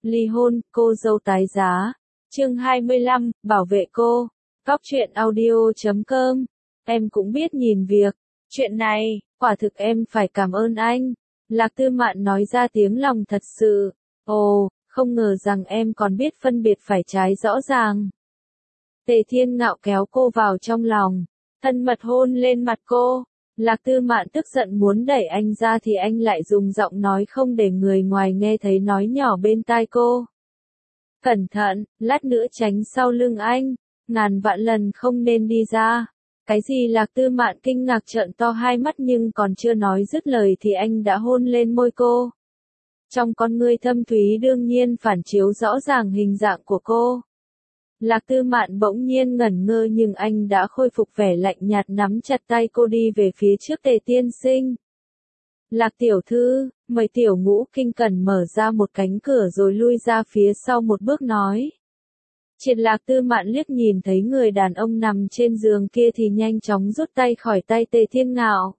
Ly hôn, cô dâu tái giá. Chương 25, bảo vệ cô. Góc truyện audio.com. Em cũng biết nhìn việc. Chuyện này, quả thực em phải cảm ơn anh. Lạc Tư Mạn nói ra tiếng lòng thật sự. Ồ, không ngờ rằng em còn biết phân biệt phải trái rõ ràng. Tề Thiên Ngạo kéo cô vào trong lòng, thân mật hôn lên mặt cô. Lạc Tư Mạn tức giận muốn đẩy anh ra thì anh lại dùng giọng nói không để người ngoài nghe thấy nói nhỏ bên tai cô. Cẩn thận, lát nữa tránh sau lưng anh, ngàn vạn lần không nên đi ra. Cái gì? Lạc Tư Mạn kinh ngạc trợn to hai mắt nhưng còn chưa nói dứt lời thì anh đã hôn lên môi cô. Trong con ngươi thâm thúy đương nhiên phản chiếu rõ ràng hình dạng của cô. Lạc Tư Mạn bỗng nhiên ngẩn ngơ nhưng anh đã khôi phục vẻ lạnh nhạt nắm chặt tay cô đi về phía trước. Tề tiên sinh. Lạc tiểu thư, mời tiểu ngũ kinh cẩn mở ra một cánh cửa rồi lui ra phía sau một bước nói. Triệt. Lạc Tư Mạn liếc nhìn thấy người đàn ông nằm trên giường kia thì nhanh chóng rút tay khỏi tay Tề Thiên Ngạo.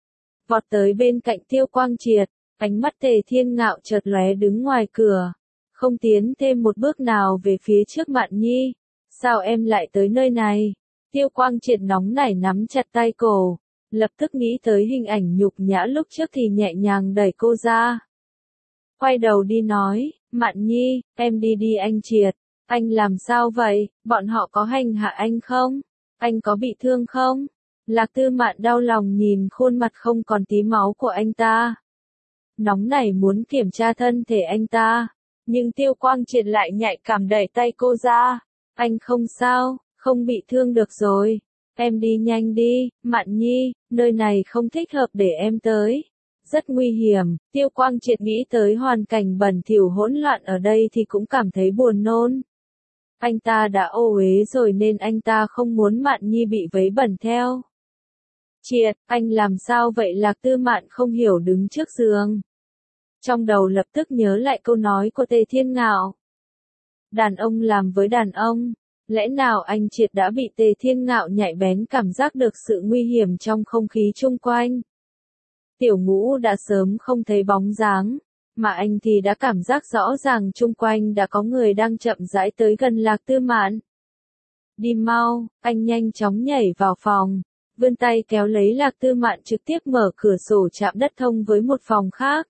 Vọt tới bên cạnh Tiêu Quang Triệt, ánh mắt Tề Thiên Ngạo chợt lóe đứng ngoài cửa. Không tiến thêm một bước nào về phía trước. Mạn Nhi, sao em lại tới nơi này? Tiêu Quang Triệt nóng nảy nắm chặt tay cô, lập tức nghĩ tới hình ảnh nhục nhã lúc trước thì nhẹ nhàng đẩy cô ra. Quay đầu đi nói, Mạn Nhi, em đi đi. Anh Triệt, anh làm sao vậy? Bọn họ có hành hạ anh không? Anh có bị thương không? Lạc Tư Mạn đau lòng nhìn khuôn mặt không còn tí máu của anh ta. Nóng nảy muốn kiểm tra thân thể anh ta. Nhưng Tiêu Quang Triệt lại nhạy cảm đẩy tay cô ra. Anh không sao, không bị thương được rồi. Em đi nhanh đi, Mạn Nhi, nơi này không thích hợp để em tới. Rất nguy hiểm. Tiêu Quang Triệt nghĩ tới hoàn cảnh bẩn thỉu hỗn loạn ở đây thì cũng cảm thấy buồn nôn. Anh ta đã ô uế rồi nên anh ta không muốn Mạn Nhi bị vấy bẩn theo. Triệt, anh làm sao vậy? Lạc Tư Mạn không hiểu đứng trước giường. Trong đầu lập tức nhớ lại câu nói của Tề Thiên Ngạo. Đàn ông làm với đàn ông, lẽ nào anh Triệt đã bị Tề Thiên Ngạo nhạy bén cảm giác được sự nguy hiểm trong không khí chung quanh. Tiểu Ngũ đã sớm không thấy bóng dáng, mà anh thì đã cảm giác rõ ràng chung quanh đã có người đang chậm rãi tới gần Lạc Tư Mạn. Đi mau, anh nhanh chóng nhảy vào phòng, vươn tay kéo lấy Lạc Tư Mạn trực tiếp mở cửa sổ chạm đất thông với một phòng khác.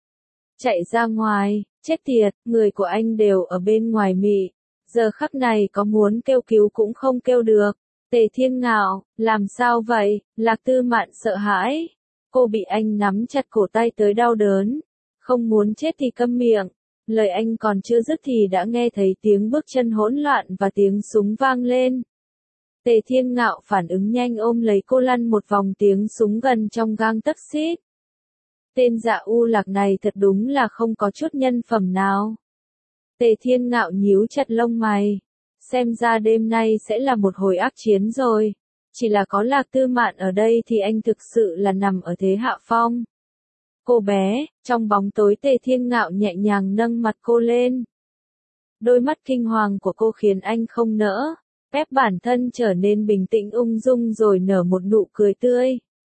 Chạy ra ngoài, chết tiệt, người của anh đều ở bên ngoài mị. Giờ khắc này có muốn kêu cứu cũng không kêu được. Tề Thiên Ngạo, làm sao vậy? Lạc Tư Mạn sợ hãi. Cô bị anh nắm chặt cổ tay tới đau đớn. Không muốn chết thì câm miệng. Lời anh còn chưa dứt thì đã nghe thấy tiếng bước chân hỗn loạn và tiếng súng vang lên. Tề Thiên Ngạo phản ứng nhanh ôm lấy cô lăn một vòng, tiếng súng gần trong gang tấc xít. Tên Dạ U Lạc này thật đúng là không có chút nhân phẩm nào. Tề Thiên Ngạo nhíu chặt lông mày. Xem ra đêm nay sẽ là một hồi ác chiến rồi. Chỉ là có Lạc Tư Mạn ở đây thì anh thực sự là nằm ở thế hạ phong. Cô bé, trong bóng tối Tề Thiên Ngạo nhẹ nhàng nâng mặt cô lên. Đôi mắt kinh hoàng của cô khiến anh không nỡ, ép bản thân trở nên bình tĩnh ung dung rồi nở một nụ cười tươi.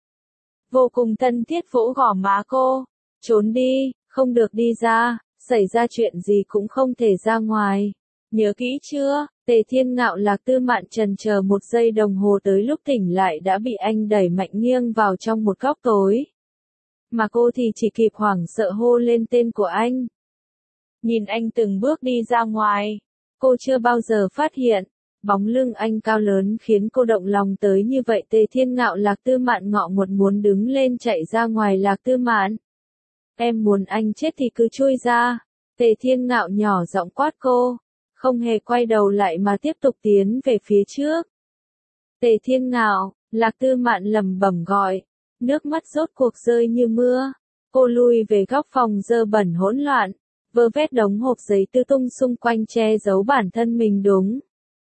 Vô cùng thân thiết vỗ gò má cô. Trốn đi, không được đi ra, xảy ra chuyện gì cũng không thể ra ngoài. Nhớ kỹ chưa? Tề Thiên Ngạo. Lạc Tư Mạn chần chờ một giây đồng hồ, tới lúc tỉnh lại đã bị anh đẩy mạnh nghiêng vào trong một góc tối. Mà cô thì chỉ kịp hoảng sợ hô lên tên của anh. Nhìn anh từng bước đi ra ngoài, cô chưa bao giờ phát hiện, bóng lưng anh cao lớn khiến cô động lòng tới như vậy. Tề Thiên Ngạo. Lạc Tư Mạn ngọ nguậy muốn đứng lên chạy ra ngoài. Lạc Tư Mạn, em muốn anh chết thì cứ chui ra. Tề Thiên Ngạo nhỏ giọng quát cô, không hề quay đầu lại mà tiếp tục tiến về phía trước. Tề Thiên Ngạo. Lạc Tư Mạn lẩm bẩm gọi, nước mắt rốt cuộc rơi như mưa. Cô lui về góc phòng dơ bẩn hỗn loạn, vơ vét đống hộp giấy tứ tung xung quanh che giấu bản thân mình. Đúng.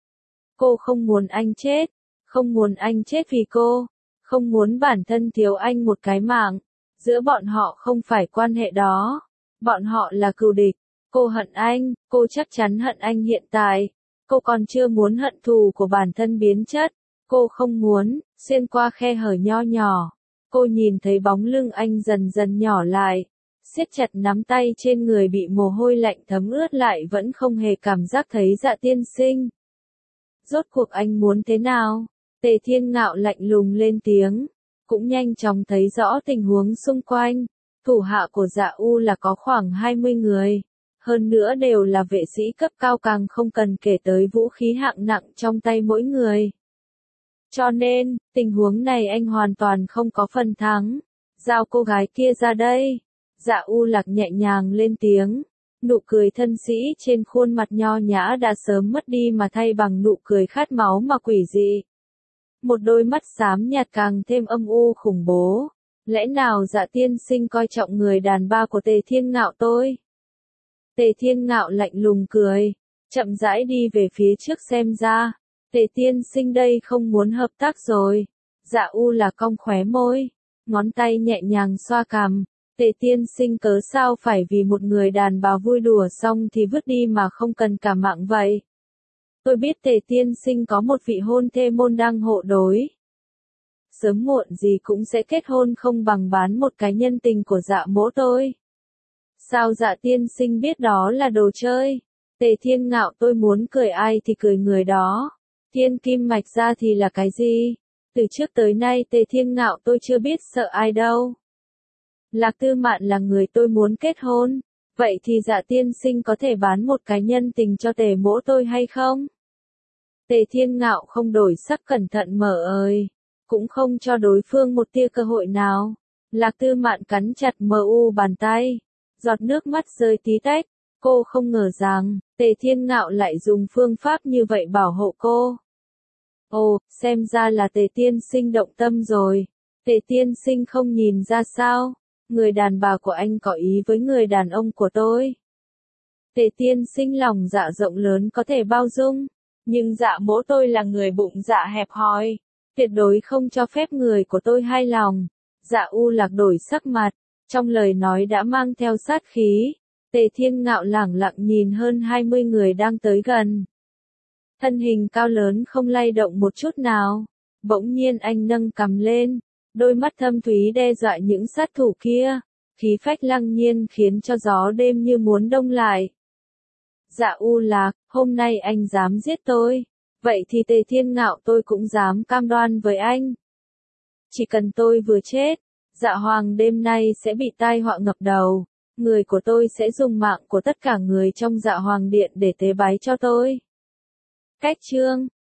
Cô không muốn anh chết, không muốn anh chết vì cô, không muốn bản thân thiếu anh một cái mạng. Giữa bọn họ không phải quan hệ đó, bọn họ là cừu địch. Cô hận anh, cô chắc chắn hận anh hiện tại. Cô còn chưa muốn hận thù của bản thân biến chất. Cô không muốn, xuyên qua khe hở nho nhỏ. Cô nhìn thấy bóng lưng anh dần dần nhỏ lại. siết chặt nắm tay trên người bị mồ hôi lạnh thấm ướt lại vẫn không hề cảm giác thấy Dạ tiên sinh. Rốt cuộc anh muốn thế nào? Tề Thiên Ngạo lạnh lùng lên tiếng, cũng nhanh chóng thấy rõ tình huống xung quanh. Thủ hạ của Dạ U là có khoảng 20 người, hơn nữa đều là vệ sĩ cấp cao, càng không cần kể tới vũ khí hạng nặng trong tay mỗi người. Cho nên, tình huống này anh hoàn toàn không có phần thắng. Giao cô gái kia ra đây. Dạ U Lạc nhẹ nhàng lên tiếng. Nụ cười thân sĩ trên khuôn mặt nho nhã đã sớm mất đi mà thay bằng nụ cười khát máu mà quỷ dị. Một đôi mắt xám nhạt càng thêm âm u khủng bố. Lẽ nào Dạ tiên sinh coi trọng người đàn bà của Tề Thiên Ngạo tôi? Tề Thiên Ngạo lạnh lùng cười, chậm rãi đi về phía trước xem ra. Tề tiên sinh đây không muốn hợp tác rồi. Dạ U là cong khóe môi, ngón tay nhẹ nhàng xoa cằm. Tề tiên sinh cớ sao phải vì một người đàn bà vui đùa xong thì vứt đi mà không cần cả mạng vậy? Tôi biết Tề tiên sinh có một vị hôn thê môn đăng hộ đối. Sớm muộn gì cũng sẽ kết hôn, không bằng bán một cái nhân tình của Dạ mỗ tôi. Sao Dạ tiên sinh biết đó là đồ chơi? Tề Thiên Ngạo tôi muốn cười ai thì cười người đó. Thiên kim mạch ra thì là cái gì? Từ trước tới nay Tề Thiên Ngạo tôi chưa biết sợ ai đâu. Lạc Tư Mạn là người tôi muốn kết hôn. Vậy thì Dạ tiên sinh có thể bán một cái nhân tình cho Tề mỗ tôi hay không? Tề Thiên Ngạo không đổi sắc, cẩn thận mở ơi. Cũng không cho đối phương một tia cơ hội nào. Lạc Tư Mạn cắn chặt bàn tay. Giọt nước mắt rơi tí tách. Cô không ngờ rằng, Tề Thiên Ngạo lại dùng phương pháp như vậy bảo hộ cô. Ồ, xem ra là Tề tiên sinh động tâm rồi. Tề tiên sinh không nhìn ra sao? Người đàn bà của anh có ý với người đàn ông của tôi. Tề tiên sinh lòng dạ rộng lớn có thể bao dung. Nhưng Dạ mỗ tôi là người bụng dạ hẹp hòi. Tuyệt đối không cho phép người của tôi hài lòng. Dạ U Lạc đổi sắc mặt. Trong lời nói đã mang theo sát khí. Tề Thiên Ngạo lẳng lặng nhìn hơn 20 người đang tới gần. Thân hình cao lớn không lay động một chút nào. Bỗng nhiên anh nâng cằm lên. Đôi mắt thâm thúy đe dọa những sát thủ kia. Khí phách lăng nhiên khiến cho gió đêm như muốn đông lại. Dạ U Lạc, hôm nay anh dám giết tôi. Vậy thì Tề Thiên Ngạo tôi cũng dám cam đoan với anh. Chỉ cần tôi vừa chết, Dạ Hoàng đêm nay sẽ bị tai họa ngập đầu. Người của tôi sẽ dùng mạng của tất cả người trong Dạ Hoàng Điện để tế bái cho tôi. Cách chương